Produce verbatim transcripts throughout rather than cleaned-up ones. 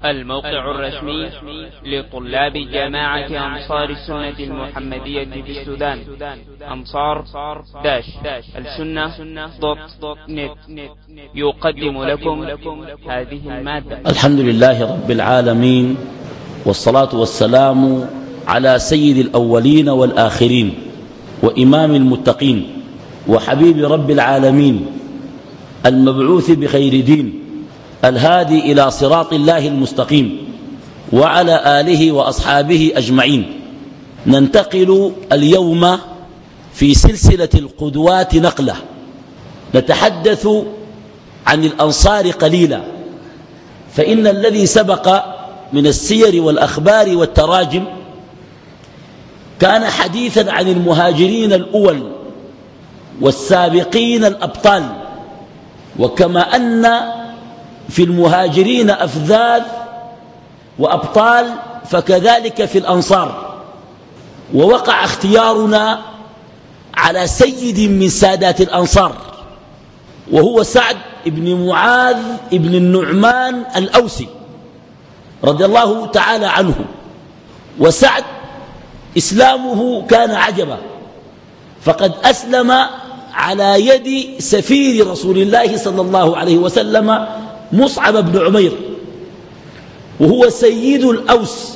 الموقع الرسمي لطلاب جامعة أنصار السنة المحمدية في السودان أنصار داش السنة دوت نت يقدم لكم هذه المادة. الحمد لله رب العالمين، والصلاة والسلام على سيد الأولين والآخرين وإمام المتقين وحبيب رب العالمين المبعوث بخير دين الهادي إلى صراط الله المستقيم وعلى آله وأصحابه أجمعين. ننتقل اليوم في سلسلة القدوات نقلة، نتحدث عن الأنصار قليلا، فإن الذي سبق من السير والأخبار والتراجم كان حديثا عن المهاجرين الأول والسابقين الأبطال، وكما أن في المهاجرين أفذاذ وأبطال فكذلك في الأنصار. ووقع اختيارنا على سيد من سادات الأنصار، وهو سعد بن معاذ بن النعمان الأوسي رضي الله تعالى عنه. وسعد إسلامه كان عجبا، فقد أسلم على يد سفير رسول الله صلى الله عليه وسلم مصعب بن عمير، وهو سيد الأوس.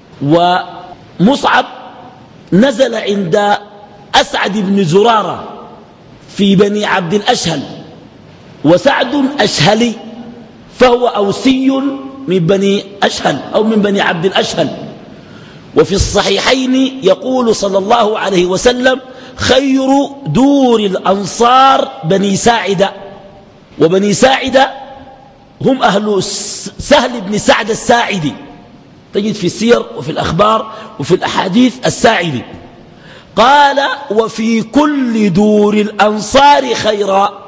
ومصعب نزل عند أسعد بن زرارة في بني عبد الأشهل، وسعد أشهلي فهو أوسي من بني أشهل أو من بني عبد الأشهل. وفي الصحيحين يقول صلى الله عليه وسلم: خير دور الأنصار بني ساعدة. وبني ساعدة هم أهل سهل بن سعد الساعدي، تجد في السير وفي الأخبار وفي الأحاديث الساعدي. قال: وفي كل دور الأنصار خيرا،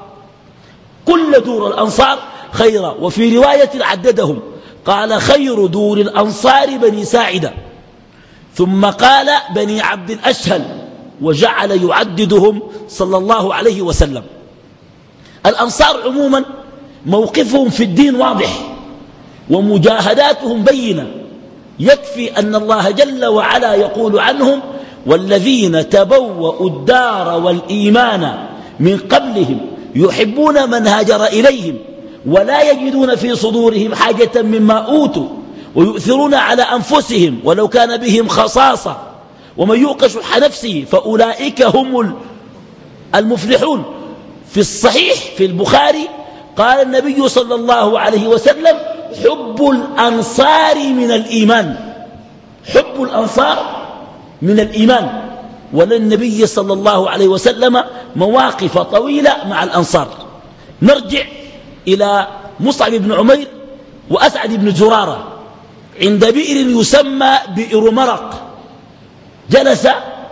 كل دور الأنصار خيرا. وفي رواية عددهم قال: خير دور الأنصار بني ساعدة، ثم قال بني عبد الأشهل، وجعل يعددهم صلى الله عليه وسلم. الأنصار عموما موقفهم في الدين واضح، ومجاهداتهم بينة. يكفي أن الله جل وعلا يقول عنهم: والذين تبوأوا الدار والإيمان من قبلهم يحبون من هاجر إليهم ولا يجدون في صدورهم حاجة مما أوتوا ويؤثرون على أنفسهم ولو كان بهم خصاصة ومن يوق شح نفسه فأولئك هم المفلحون. في الصحيح في البخاري قال النبي صلى الله عليه وسلم: حب الأنصار من الإيمان، حب الأنصار من الإيمان. وللنبي صلى الله عليه وسلم مواقف طويلة مع الأنصار. نرجع إلى مصعب بن عمير وأسعد بن زرارة عند بئر يسمى بئر مرق. جلس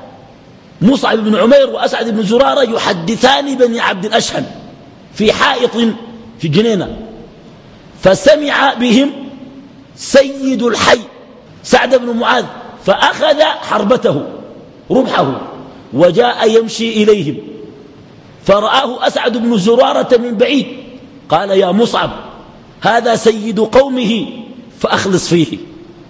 مصعب بن عمير وأسعد بن زرارة يحدثان بني عبد الأشهل في حائط في جنينة، فسمع بهم سيد الحي سعد بن معاذ، فأخذ حربته رمحه وجاء يمشي إليهم، فرآه أسعد بن زرارة من بعيد، قال: يا مصعب، هذا سيد قومه فأخلص فيه.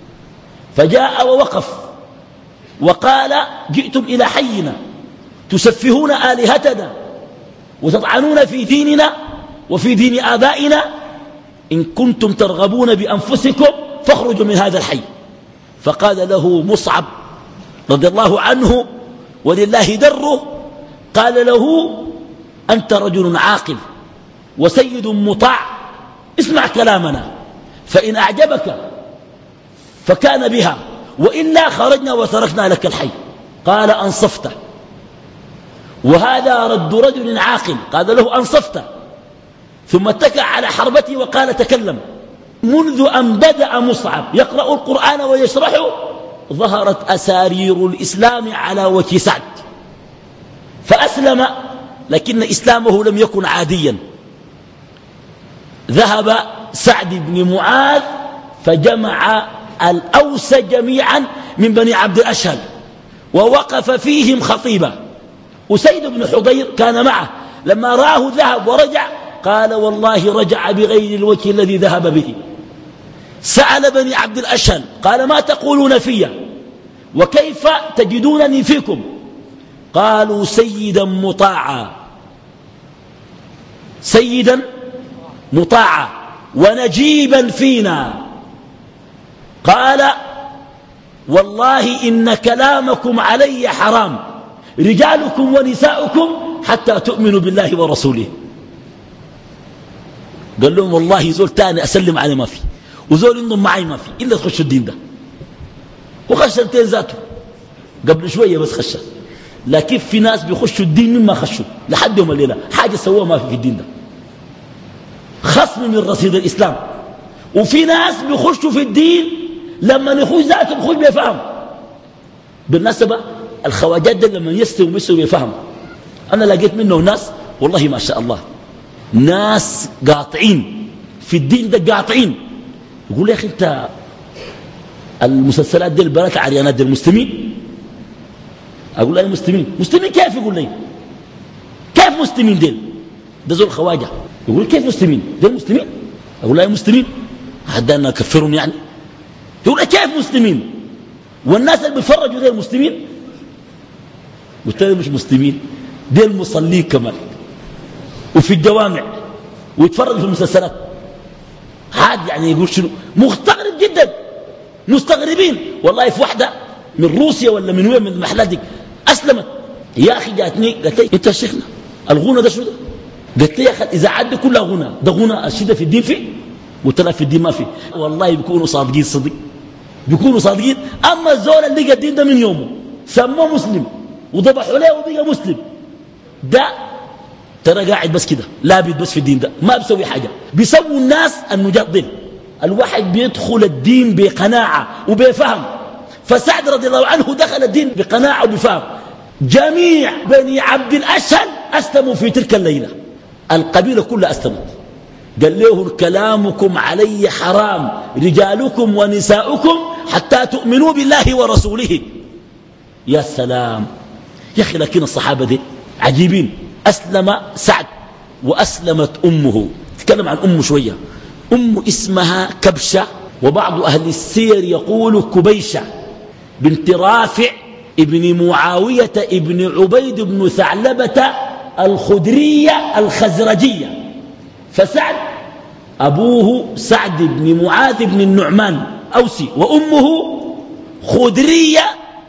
فجاء ووقف وقال: جئتم إلى حينا تسفهون آلهتنا وتطعنون في ديننا وفي دين آبائنا، إن كنتم ترغبون بأنفسكم فاخرجوا من هذا الحي. فقال له مصعب رضي الله عنه ولله دره، قال له: أنت رجل عاقل وسيد مطاع، اسمع كلامنا، فإن أعجبك فكان بها، وإلا خرجنا وتركنا لك الحي. قال: أنصفت. وهذا رد رجل عاقل، قال له: أنصفت. ثم اتكى على حربته وقال: تكلم. منذ أن بدأ مصعب يقرأ القرآن ويشرحه ظهرت أسارير الإسلام على وجه سعد، فأسلم، لكن إسلامه لم يكن عاديا. ذهب سعد بن معاذ فجمع الأوس جميعا من بني عبد الأشهل ووقف فيهم خطيبا. أسيد بن حضير كان معه، لما رآه ذهب ورجع قال: والله رجع بغير الوجه الذي ذهب به. سأل بني عبد الأشهل قال ما تقولون في وكيف تجدونني فيكم؟ قالوا سيدا مطاعا سيدا مطاعا ونجيبا فينا. قال والله إن كلامكم علي حرام رجالكم ونساؤكم حتى تؤمنوا بالله ورسوله. قال لهم والله زول تاني أسلم عليه ما في وزول إنهم معي ما في إلا تخشوا الدين ده. وخش التين ذاته قبل شوية بس خش، لكن في ناس بيخشوا الدين مما خشوا لحد يوم الليلة حاجة سووها ما في في الدين ده، خصم من رصيد الإسلام. وفي ناس بيخشوا في الدين لما يخش ذاتهم يخش بيفهم. بالنسبة الخواجات ده لما يستووا بيستووا بيفهم. أنا لقيت منه ناس والله ما شاء الله ناس قاطعين في الدين ده قاطعين. يقول يا أخي أنت المسلسلات دي البنات عريانات دي المسلمين؟ أقول له مسلمين. مسلمين كيف؟ يقول لي كيف مسلمين ديل؟ ده زول خواجة. يقول كيف مسلمين ديل مسلمين؟ أقول له مسلمين حدانا كفرهم يعني؟ يقول كيف مسلمين والناس اللي بيفرجوا ديل مسلمين؟ قلت له مش مسلمين ديل مصلين كمان وفي الجوامع ويتفرجوا في المسلسلات. عاد يعني يقول شنو؟ مستغرب جدا مستغربين. والله في واحدة من روسيا ولا من وين من المحلات دي أسلمت يا أخي جاتني قالت لي أنت يا شيخنا الغنى ده شنو ده؟ قالت لي يا أخي إذا عد كلها غنى ده غنى الشدة في الدين فيه؟ قلت لها في الدين ما فيه. والله بيكونوا صادقين صدق بيكونوا صادقين. أما الزول اللي لقى الدين ده من يومه سموه مسلم وضبحوا له وبقى مسلم ده ترى قاعد بس كده لابد بس في الدين ده ما بيسوي حاجة. بيسووا الناس النجاة ضل. الواحد بيدخل الدين بقناعة وبفهم. فسعد رضي الله عنه دخل الدين بقناعة وبفهم. جميع بني عبد الأشهل أسلموا في تلك الليلة، القبيلة كلها أسلمت. قال له كلامكم علي حرام رجالكم ونساؤكم حتى تؤمنوا بالله ورسوله. يا سلام يا أخي. لكن الصحابة دي عجيبين. أسلم سعد وأسلمت أمه. تكلم عن أمه شوية. أم اسمها كبشة وبعض أهل السير يقول كبيشة بنت رافع ابن معاوية ابن عبيد بن ثعلبة الخدرية الخزرجية. فسعد أبوه سعد بن معاذ بن النعمان أوسي وأمه خدرية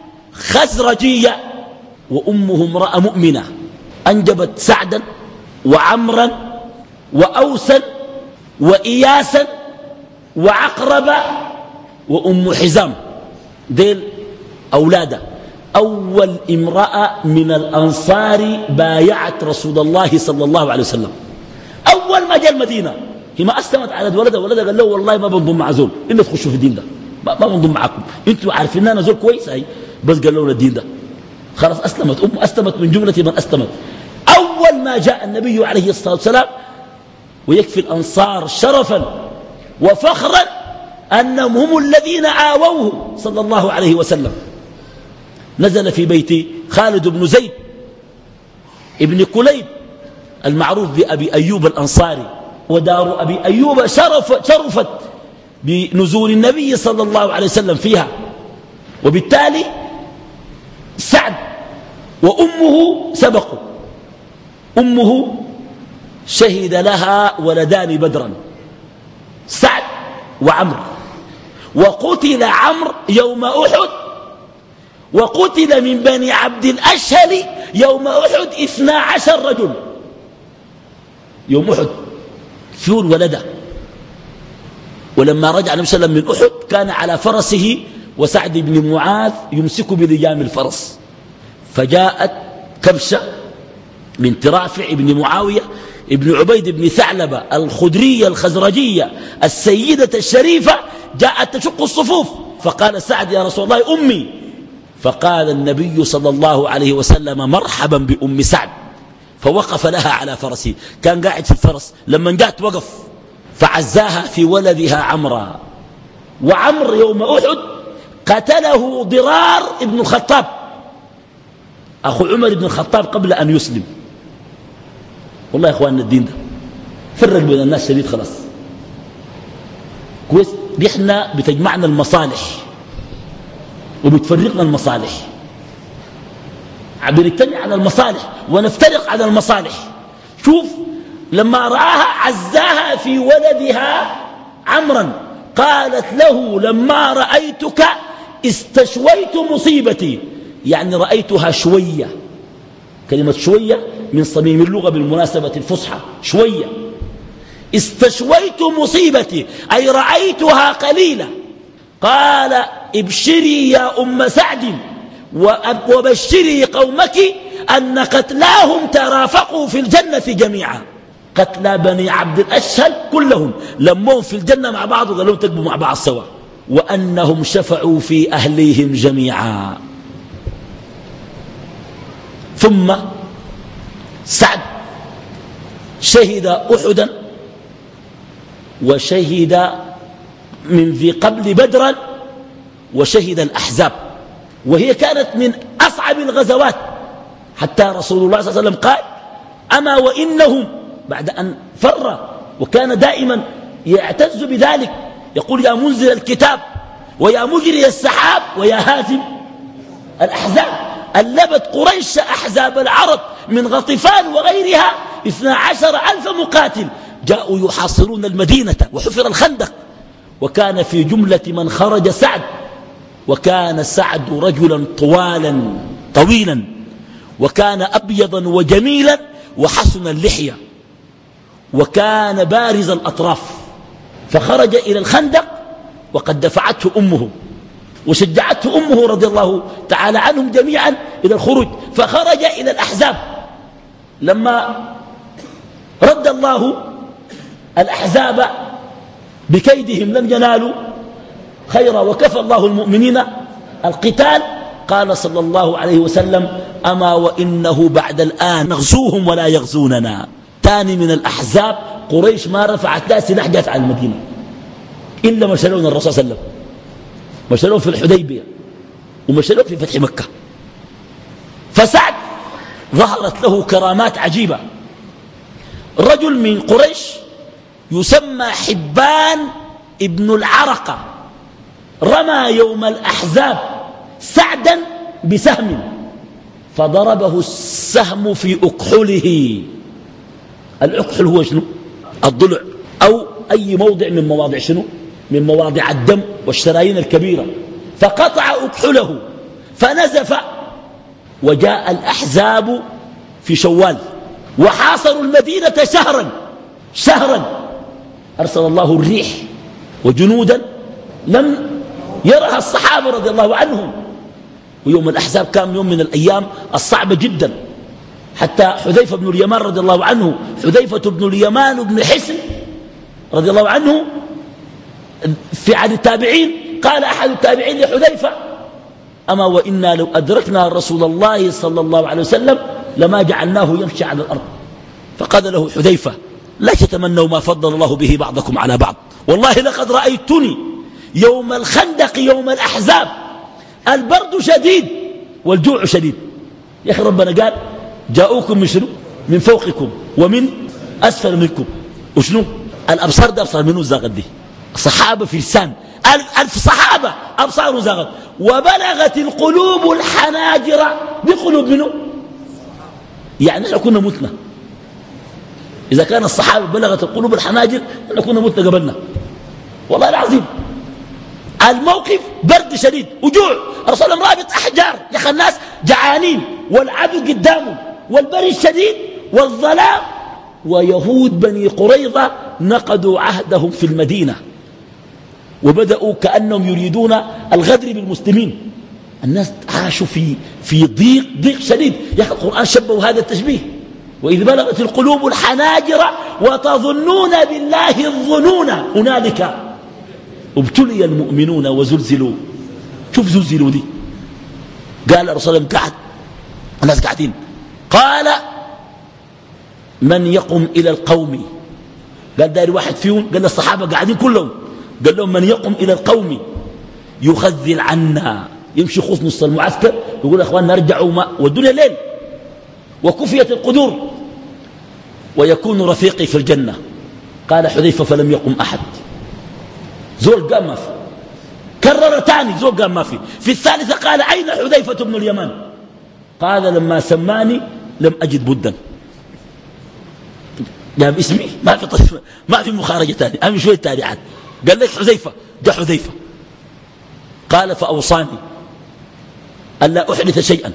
خزرجية وأمه امرأة مؤمنة أنجبت سعدا وعمرا وأوسا وإياسا وعقربة وأم حزام. ديل أولاده. أول امرأة من الأنصار بايعت رسول الله صلى الله عليه وسلم أول ما جاء المدينة. هي ما أسلمت على ولدها. ولدها قال له والله ما بنضم مع زول إلا تخشوا في الدين ده ما بنضم معكم انتوا عارفين أنا زول كويس. هاي بس قال له الدين ده خلاص أسلمت. أم أسلمت من جملة من أسلمت. أول ما جاء النبي عليه الصلاة والسلام ويكفي الأنصار شرفا وفخرا أنهم هم الذين آووه صلى الله عليه وسلم. نزل في بيت خالد بن زيد ابن كليب المعروف بأبي أيوب الأنصاري. ودار أبي أيوب شرف شرفت بنزول النبي صلى الله عليه وسلم فيها. وبالتالي سعد وأمه سبقوا. أمه شهد لها ولدان بدرا سعد وعمر. وقتل عمرو يوم أحد وقتل من بني عبد الأشهل يوم أحد اثنا عشر رجل. يوم أحد فيور ولده. ولما رجع النبي صلى الله عليه وسلم من أحد كان على فرسه وسعد بن معاذ يمسك بلجام الفرس. فجاءت كبشة بنت رافع بن معاوية ابن عبيد بن ثعلبة الخدرية الخزرجية السيدة الشريفة جاءت تشق الصفوف. فقال سعد يا رسول الله أمي. فقال النبي صلى الله عليه وسلم مرحبا بأم سعد. فوقف لها على فرسه. كان قاعد في الفرس لما جاءت وقف فعزاها في ولدها عمرا. وعمر يوم أحد قتله ضرار ابن الخطاب أخو عمر بن الخطاب قبل أن يسلم. والله يا إخواننا الدين ده فرق بين الناس شديد خلاص. كويس. نحن بتجمعنا المصالح وبتفرقنا المصالح، بنجتمع على المصالح ونفترق على المصالح. شوف لما رآها عزاها في ولدها عمرا قالت له لما رأيتك استشويت مصيبتي، يعني رأيتها شوية. كلمة شوية من صميم اللغة بالمناسبة الفصحى، شوية. استشويت مصيبتي أي رأيتها قليلة. قال ابشري يا أم سعد وبشري قومك أن قتلاهم ترافقوا في الجنة جميعا. قتلى بني عبد الأشهل كلهم لموهم في الجنة مع بعض وقالوا تكبوا مع بعض سوا، وأنهم شفعوا في أهليهم جميعا. ثم سعد شهد أحدا وشهد من ذي قبل بدرا وشهد الأحزاب، وهي كانت من أصعب الغزوات، حتى رسول الله صلى الله عليه وسلم قال أما وإنهم بعد أن فر، وكان دائما يعتز بذلك يقول يا منزل الكتاب ويا مجري السحاب ويا هازم الأحزاب. ألبت قريش أحزاب العرب من غطفان وغيرها اثنا عشر ألف مقاتل جاءوا يحاصرون المدينة وحفر الخندق، وكان في جملة من خرج سعد، وكان سعد رجلا طوالا طويلا، وكان أبيضا وجميلا وحسن اللحية، وكان بارز الأطراف، فخرج إلى الخندق وقد دفعته أمه وشجعته أمه رضي الله تعالى عنهم جميعا إلى الخروج، فخرج إلى الأحزاب. لما رد الله الأحزاب بكيدهم لم ينالوا خيرا وكفى الله المؤمنين القتال. قال صلى الله عليه وسلم أما وإنه بعد الآن نغزوهم ولا يغزوننا. تاني من الأحزاب قريش ما رفعت لا سلاح جات على المدينة إلا مشلون الرسول صلى الله عليه وسلم، مشلون في الحديبية ومشلون في فتح مكة. فسعد ظهرت له كرامات عجيبة. رجل من قريش يسمى حبان ابن العرقة رمى يوم الأحزاب سعدا بسهم فضربه السهم في أكحله. الأكحل هو شنو؟ الضلع أو أي موضع من مواضع شنو؟ من مواضع الدم والشرايين الكبيرة، فقطع أكحله فنزف. وجاء الأحزاب في شوال وحاصروا المدينة شهرا شهرا أرسل الله الريح وجنودا لم يرها الصحابة رضي الله عنهم. ويوم الأحزاب كان يوم من الأيام الصعبة جدا، حتى حذيفة بن اليمان رضي الله عنه، حذيفة بن اليمان بن حسن رضي الله عنه في عهد التابعين، قال أحد التابعين لحذيفة أما وإنا لو أدركنا رسول الله صلى الله عليه وسلم لما جعلناه يمشي على الأرض. فقال له حذيفة لا تتمنوا ما فضل الله به بعضكم على بعض، والله لقد رأيتني يوم الخندق يوم الأحزاب البرد شديد والجوع شديد. يا أخي ربنا قال جاءوكم من شنو؟ من فوقكم ومن أسفل منكم. وشنو؟ الأبصار ده أبصار منه زاغت دي. صحابة في لسان ألف صحابة أبصاروا زاغت، وبلغت القلوب الحناجر بقلوب منه. يعني احنا كنا متنا إذا كان الصحابة بلغت القلوب الحناجر احنا كنا متنا قبلنا والله العظيم. الموقف برد شديد وجوع، الرسول رابط أحجار، يا أخي الناس جعانين والعدو قدامهم والبرد شديد والظلام. ويهود بني قريظة نقضوا عهدهم في المدينة وبدأوا كأنهم يريدون الغدر بالمسلمين. الناس عاشوا في في ضيق ضيق شديد. يا أخي القرآن شبه هذا التشبيه وإذ بلغت القلوب الحناجر وتظنون بالله الظنون هنالك ابتلي المؤمنون وزلزلوا. شوف زلزلوا دي. قال الرسول قعد الناس قاعدين، قال من يقم إلى القوم، قال داري واحد فيهم، قال الصحابة قاعدين كلهم، قال لهم من يقم إلى القوم يخذل عنا، يمشي خص نص المعسكر يقول أخواننا ارجعوا ما والدنيا ليل وكفيت القدور ويكون رفيقي في الجنة. قال حذيفة فلم يقم أحد. زول قام ما في. كرر تاني زول قام ما في. في الثالثة قال أين حذيفة بن اليمان؟ قال لما سماني لم أجد بدا، جاب اسمي ما في طيب ما في مخارجة تاني، أمي شوية تاريعات. قال لك حذيفة، جاء حذيفة قال فأوصاني ألا أحدث شيئا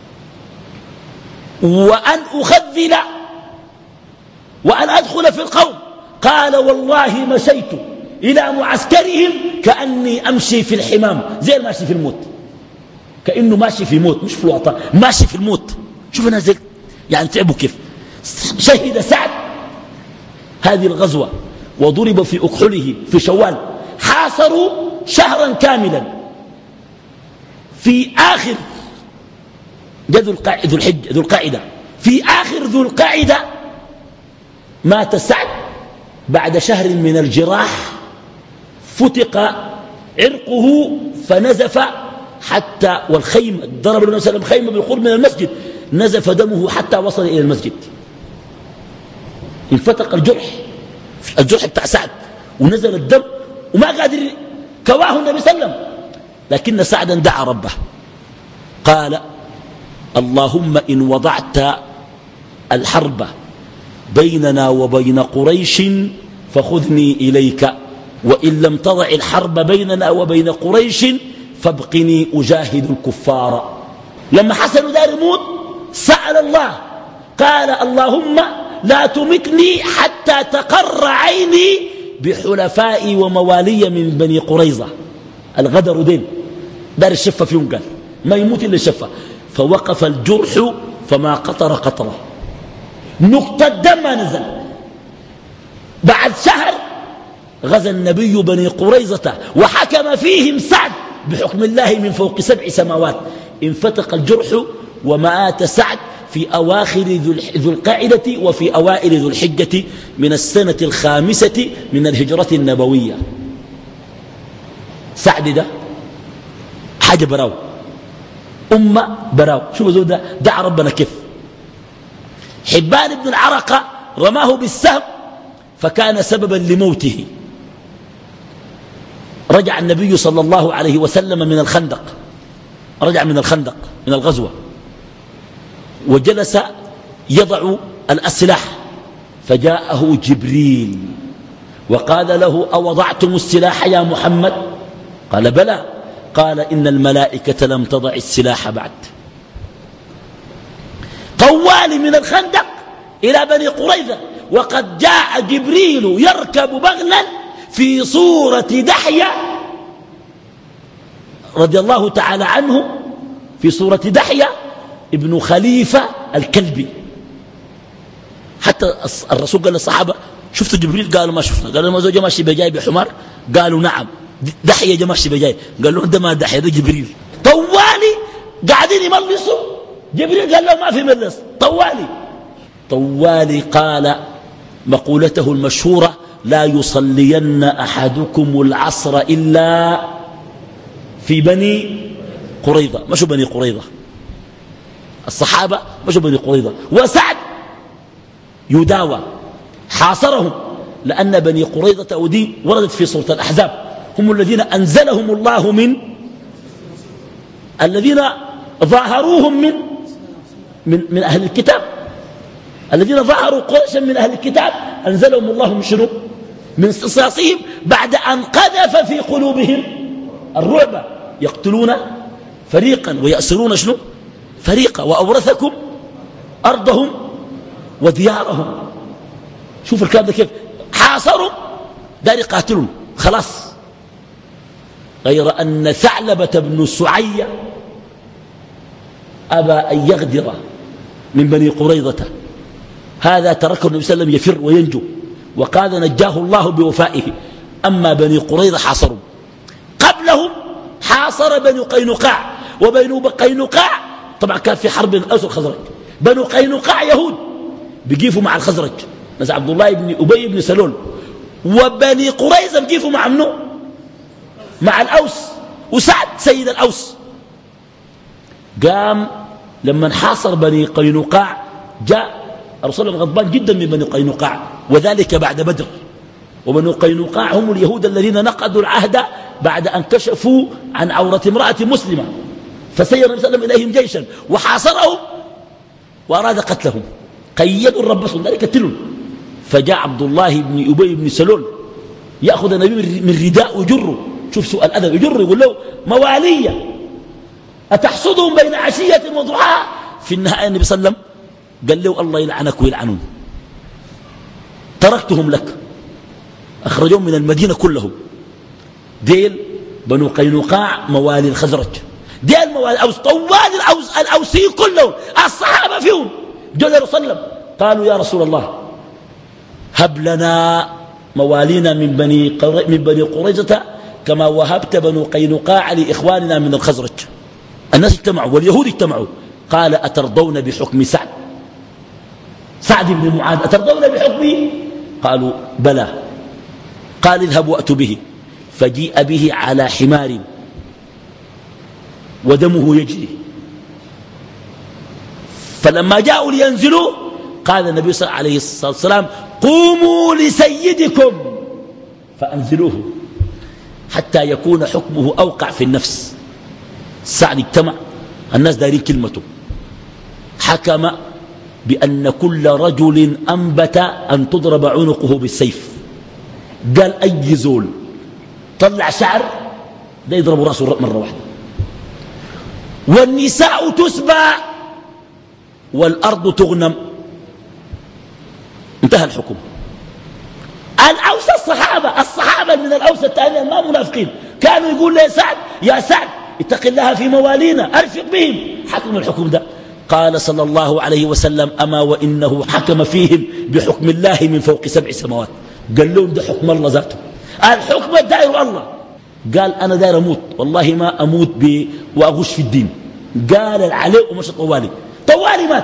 وأن أخذل وأن أدخل في القوم. قال والله مشيت إلى معسكرهم كأني أمشي في الحمام، زي الماشي في الموت، كأنه ماشي في موت مش في الوطن، ماشي في الموت. شوف نازل يعني تعبوا كيف. شهد سعد هذه الغزوة وضرب في أكحله في شوال. حاصروا شهرا كاملا. في آخر ذو الحج ذو القاعدة في آخر ذو القاعدة مات سعد بعد شهر من الجراح، فتق عرقه فنزف حتى، والخيمة ضرب النبي صلى الله عليه وسلم خيمة بالقرب من المسجد، نزف دمه حتى وصل إلى المسجد. انفتق الجرح الجرح بتاع سعد ونزل الدم وما قادر كواه النبي صلى الله عليه وسلم. لكن سعدا دعا ربه قال اللهم إن وضعت الحرب بيننا وبين قريش فخذني إليك، وإن لم تضع الحرب بيننا وبين قريش فابقني أجاهد الكفار. لما حسن دار يموت سأل الله قال اللهم لا تمتني حتى تقر عيني بحلفائي وموالي من بني قريظة. الغدر دين دار الشفة فيهم، قال ما يموت إلا الشفة. فوقف الجرح فما قطر قطرة، نقطة دم ما نزل. بعد شهر غزا النبي بني قريظة وحكم فيهم سعد بحكم الله من فوق سبع سماوات. انفتق الجرح ومات سعد في أواخر ذو القاعدة وفي أوائل ذو الحجة من السنة الخامسة من الهجرة النبوية. سعد ده حاجة براو، أمة براو. شوف زود ده دعا ربنا كيف. حبان بن العرقة رماه بالسهم فكان سببا لموته. رجع النبي صلى الله عليه وسلم من الخندق، رجع من الخندق من الغزوة وجلس يضع الأسلحة، فجاءه جبريل وقال له أوضعتم السلاح يا محمد؟ قال بلى. قال إن الملائكة لم تضع السلاح بعد. طوال من الخندق إلى بني قريظة وقد جاء جبريل يركب بغلا في صورة دحية رضي الله تعالى عنه، في صورة دحية ابن خليفة الكلبي. حتى الرسول قال للصحابة شفتوا جبريل؟ قالوا ما شفنا. قالوا ما زوجة ماشي بجاي بحمار؟ قالوا نعم. دحية جا ماشي بجاي؟ قالوا ده ما دحية ده جبريل. طوالي قاعدين يملصوا، جبريل قال له ما في ملص. طوالي طوالي قال مقولته المشهورة لا يصلين أحدكم العصر إلا في بني قريظة. مشوا بني قريظة الصحابة، مشوا بني قريظة. وسعد يداوى حاصرهم لأن بني قريظة ودي وردت في سورة الأحزاب، هم الذين أنزلهم الله من الذين ظاهروهم من من, من أهل الكتاب، الذين ظاهروا قريشا من أهل الكتاب أنزلهم الله من شنو؟ من صصاصهم بعد أن قذف في قلوبهم الرعب، يقتلون فريقا ويأسرون شنو؟ فريقا، وأورثكم أرضهم وديارهم. شوف الكلام ده كيف. حاصروا دار يقاتلون خلاص. غير أن ثعلبة بن سعية أبى أن يغدر من بني قريظة، هذا تركه النبي صلى الله عليه وسلم يفر وينجو، وقال نجاه الله بوفائه. أما بني قريظة حاصروا. قبلهم حاصر بني قينقاع، وبنو قينقاع طبعا كان في حرب الأوس والخزرج. بنو قينقاع يهود بيقيفوا مع الخزرج، ناس عبد الله بن أبي بن سلول. وبني قريظة بيقيفوا مع منو؟ مع الأوس، وسعد سيد الأوس. قام لما حاصر بني قينقاع جاء الرسول غضبان جدا من بني قينقاع، وذلك بعد بدر. وبنو قينقاع هم اليهود الذين نقضوا العهد بعد أن كشفوا عن عورة امرأة مسلمة، فسير النبي صلى الله عليه وسلم إليهم جيشا وحاصرهم وأراد قتلهم، قيدوا ربصهم ذلك قتلهم. فجاء عبد الله بن أبي بن سلول يأخذ النبي من رداء ويجره، شوف سوء الأدب، يجره يقول له موالية أتحصدهم بين عشية وضحاها. في النهاية النبي صلى الله عليه وسلم قال له الله يلعنك ويلعنون، تركتهم لك، أخرجهم من المدينة كلهم. ديل بنو قينقاع موالي الخزرج، ديل موالي الأوس، طوال الأوس الأوسي كلهم الصحابة فيهم. جاء الرسول صلى الله عليه وسلم قالوا يا رسول الله هب لنا موالينا من بني من بني قريظة كما وهبت بنو قينقاع لإخواننا من الخزرج. الناس اجتمعوا واليهود اجتمعوا. قال أترضون بحكم سعد سعد بن معاذ أترضون بحكمه؟ قالوا بلى. قال اذهبوا وأتوا به، فجيء به على حمار ودمه يجري. فلما جاءوا لينزلوا قال النبي صلى الله عليه وسلم قوموا لسيدكم فأنزلوه حتى يكون حكمه أوقع في النفس. سعد اجتمع، الناس دارين كلمته، حكم بأن كل رجل أنبت أن تضرب عنقه بالسيف. قال أي زول طلع شعر ده يضرب رأسه مرة واحدة، والنساء تسبى والأرض تغنم. انتهى الحكم. الأوس الصحابة الصحابة من الأوس الثانية ما منافقين، كانوا يقول لي سعد يا سعد اتق الله في موالينا أرفق بهم. حكم الحكم ده. قال صلى الله عليه وسلم أما وإنه حكم فيهم بحكم الله من فوق سبع سماوات. قال لهم ده حكم الله ذاته، الحكم الدائر الله. قال أنا داير أموت والله ما أموت ب... وأغش في الدين. قال العلي ومشى طوالي طوالي مات.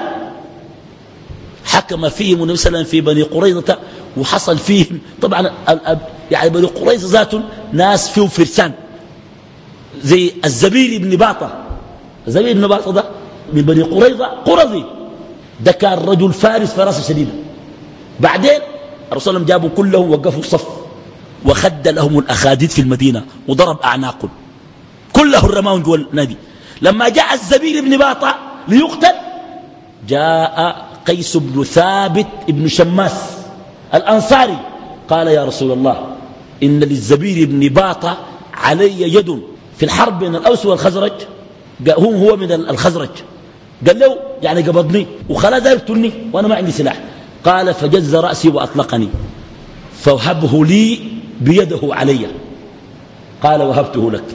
حكم فيهم النبي صلى الله عليه وسلم في بني قريظة، وحصل فيهم طبعا يعني بني قريظة ذاتهم ناس فيهم فرسان زي الزبير بن باطة. الزبير بن باطة ده من بني قريظة قرظي، ده كان رجل فارس فراسة شديدة. بعدين الرسول صلى الله عليه وسلم جابوا كلهم وقفوا الصف وخد لهم الأخاديد في المدينة وضرب أعناقهم كله الرماون جوا النادي. لما جاء الزبير بن باطة ليقتل جاء قيس بن ثابت بن شماس الأنصاري قال يا رسول الله إن للزبير بن باطة علي يد في الحرب بين الأوس والخزرج، هم هو من الخزرج، قال له يعني قبضني وخلا ذا يقتلني وأنا ما عندي سلاح. قال فجز رأسي وأطلقني فوهبه لي بيده علي. قال وهبته لك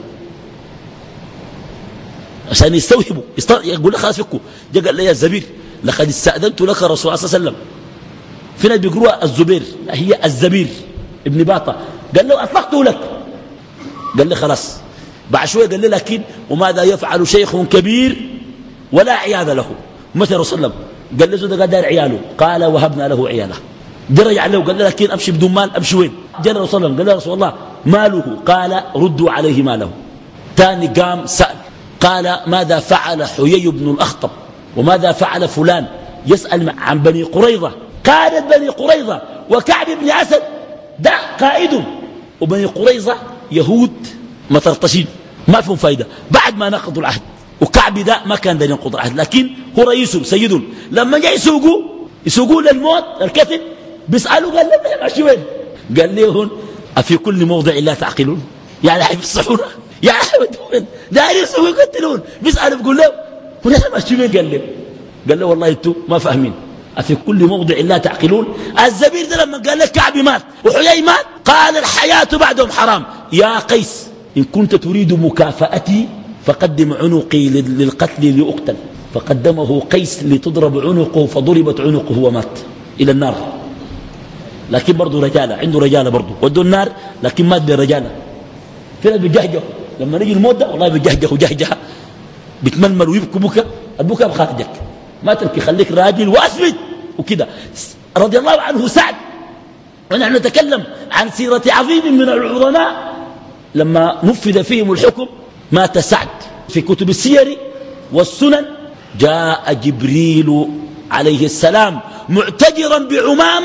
عشان يستوهبوا يقول لك خلاص فكوا. جاء قال لي يا الزبير لقد استأذنت لك الرسول صلى الله عليه وسلم. في ناس بيقولوا الزبير هي الزبير ابن باطة. قال له أطلقته لك. قال لي خلاص. بعد شوية قال لي لكن وماذا يفعل شيخ كبير ولا عيال له؟ متى الرسول صلى الله عليه وسلم قال له زود قدر عياله؟ قال وهبنا له عياله. درج له قال له لكن أمشي بدون مال أمشي وين؟ جاء الرسول صلى الله عليه وسلم قال له رسول الله ماله؟ قال ردوا عليه ماله. ثاني قام سأل قال ماذا فعل حيي بن الأخطب وماذا فعل فلان؟ يسأل عن بني قريظة. قادت بني قريظة وكعب بن أسد ده قائد، وبني قريظة يهود مطرطشين ما فيهم فايدة بعد ما نقضوا العهد، وكعب ده ما كان دارين ينقض العهد لكن هو رئيسهم سيدهم. لما جاء يسوقوا يسوقوا للموت الكتل بيسألوا قال لهم ماشي وين؟ قال لهم أفي كل موضع لا تعقلون؟ يعني حيفصحونا يعني حيودون دارين يسوقوا يقتلون بيسألوا بيقول لهم هنا ماشي وين؟ قال لهم قال له والله انتم ما فاهمين أفي كل موضع لا تعقلون. الزبير ده لما قال لك كعب مات وحيي مات قال الحياة بعدهم حرام. يا قيس إن كنت تريد مكافأتي فقدم عنقي للقتل لأقتل. فقدمه قيس لتضرب عنقه فضربت عنقه ومات إلى النار. لكن برضو رجالة عنده رجالة برضو ودوا النار لكن مات بالرجالة. فين بيجهجه لما نجي الموت ده والله بيجهجه جهجها بتململ ويبكوا بكى البكاء بخارجك ما تبكي خليك راجل وأثبت وكده. رضي الله عنه سعد. ونحن نتكلم عن سيرة عظيم من العظماء لما نفذ فيهم الحكم مات سعد. في كتب السير والسنن جاء جبريل عليه السلام معتجرا بعمامة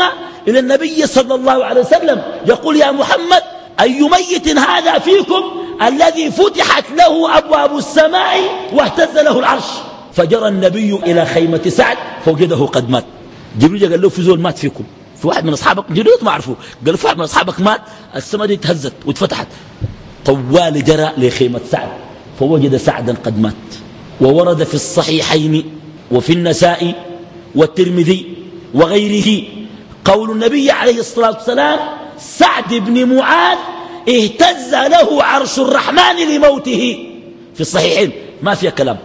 إلى النبي صلى الله عليه وسلم يقول يا محمد أي ميت هذا فيكم الذي فتحت له أبواب السماء واهتز له العرش؟ فجرى النبي إلى خيمة سعد فوجده قد مات. جبريل قال له في زول مات فيكم، في واحد من أصحابك، جبريل ما عرفه، قال له في واحد من أصحابك مات، السماء دي اتهزت واتفتحت. طوال جرى لخيمة سعد فوجد سعدا قد مات. وورد في الصحيحين وفي النسائي والترمذي وغيره قول النبي عليه الصلاة والسلام سعد بن معاذ اهتز له عرش الرحمن لموته، في الصحيحين ما فيها كلام.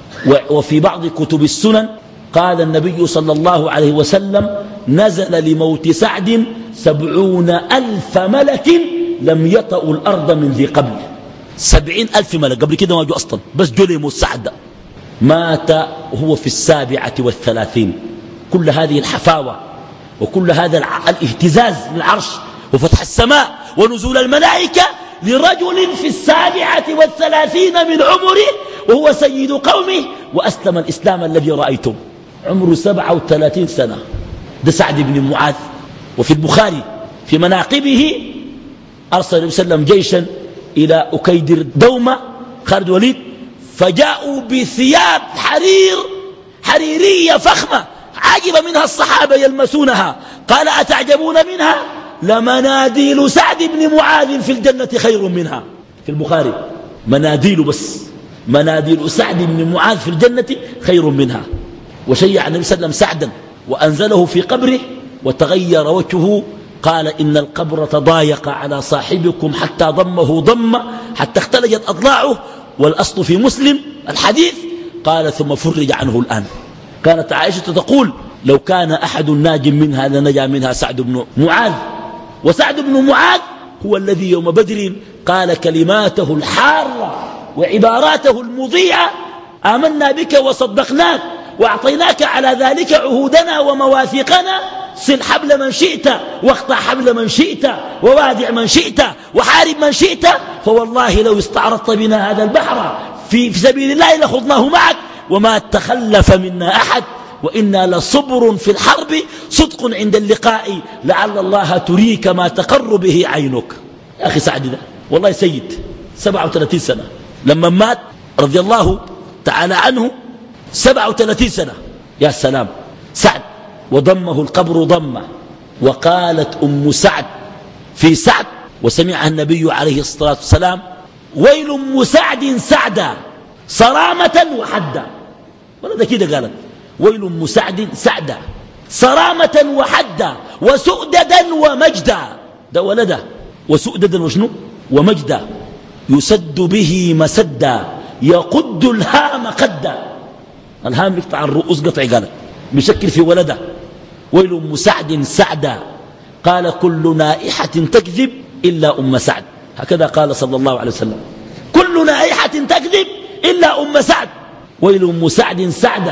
وفي بعض كتب السنن قال النبي صلى الله عليه وسلم نزل لموت سعد سبعون ألف ملك لم يطأوا الأرض من ذي قبل. سبعين ألف ملك قبل كده ما جو أصلا، بس جو ليموت سعد. مات وهو في السابعة والثلاثين. كل هذه الحفاوة وكل هذا الاهتزاز للعرش وفتح السماء ونزول الملائكة لرجل في السابعة والثلاثين من عمره وهو سيد قومه وأسلم الإسلام الذي رأيتم، عمره سبعة وثلاثين سنة. ده سعد بن معاذ. وفي البخاري في مناقبه أرسل النبي صلى الله عليه وسلم جيشا إلى أكيدر دومة خالد وليد، فجاءوا بثياب حرير حريرية فخمة عجب منها الصحابة يلمسونها. قال أتعجبون منها؟ لمناديل سعد بن معاذ في الجنة خير منها. في البخاري مناديل، بس مناديل سعد بن معاذ في الجنة خير منها. وشيع النبي صلى الله عليه وسلم سعدا وأنزله في قبره وتغير وجهه. قال إن القبر تضايق على صاحبكم حتى ضمه ضمة حتى اختلجت أضلاعه، والأصل في مسلم الحديث. قال ثم فرج عنه الآن. كانت عائشة تقول لو كان أحد ناج منها لنجا منها سعد بن معاذ. وسعد بن معاذ هو الذي يوم بدر قال كلماته الحارة وعباراته المضيعة آمنا بك وصدقناك وأعطيناك على ذلك عهودنا ومواثيقنا، صل حبل من شئت واقطع حبل من شئت ووادع من شئت وحارب من شئت، فوالله لو استعرضت بنا هذا البحر في, في سبيل الله لخضناه معك وما تخلف منا أحد، وإنا لصبر في الحرب صدق عند اللقاء لعل الله تريك ما تقر به عينك. يا أخي سعد ده والله سيد، سبعة وثلاثين سنة لما مات رضي الله تعالى عنه، سبعة وثلاثين سنة. يا سلام سعد. وضمه القبر ضمه. وقالت أم سعد في سعد وسمعها النبي عليه الصلاة والسلام ويل أم سعد سعدا صرامة وحدا. ولا كده قالت ويل أم سعد سعدا صرامة وحدا وسؤددا ومجدا. ده ولده وسؤددا وشنو ومجدا. يسد به مسدا يقد الهام قدا. الهام يقطع الرؤوس قطع قالت بشكل في ولده. ويل أم سعد سعدا. قال كل نائحة تكذب إلا أم سعد. هكذا قال صلى الله عليه وسلم كل نائحة تكذب إلا أم سعد. ويل أم سعد سعدا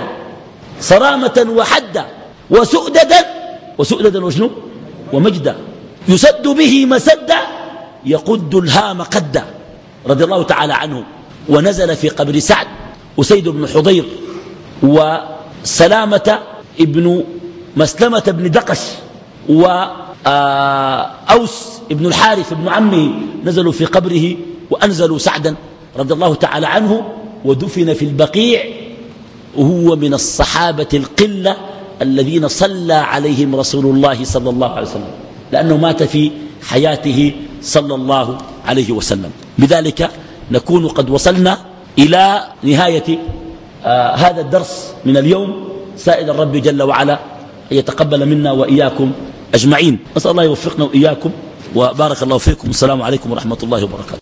صرامة وحدا وسؤددا وسؤددا وشنو ومجدا. يسد به مسدا يقد الهام قدا. رضي الله تعالى عنه. ونزل في قبر سعد أسيد بن حضير وسلامة ابن مسلمة بن دقش وأوس ابن الحارث ابن عمه نزلوا في قبره وأنزلوا سعدا رضي الله تعالى عنه. ودفن في البقيع وهو من الصحابة القلة الذين صلى عليهم رسول الله صلى الله عليه وسلم، لأنه مات في حياته صلى الله عليه وسلم. بذلك نكون قد وصلنا إلى نهاية آه هذا الدرس من اليوم، سائل الرب جل وعلا أن يتقبل منا وإياكم أجمعين. نسأل الله يوفقنا وإياكم وبارك الله فيكم. السلام عليكم ورحمة الله وبركاته.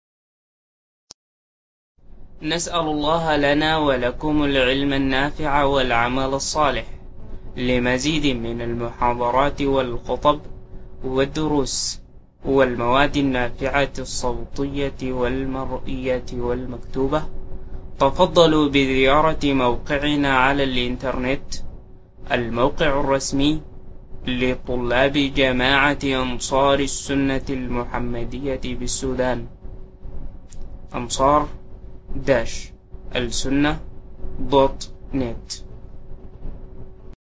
نسأل الله لنا ولكم العلم النافع والعمل الصالح. لمزيد من المحاضرات والخطب والدروس والمواد النافعة الصوتية والمرئية والمكتوبة، تفضلوا بزيارة موقعنا على الإنترنت، الموقع الرسمي لطلاب جماعة أنصار السنة المحمدية بالسودان، أنصار داش السنة دوت نت.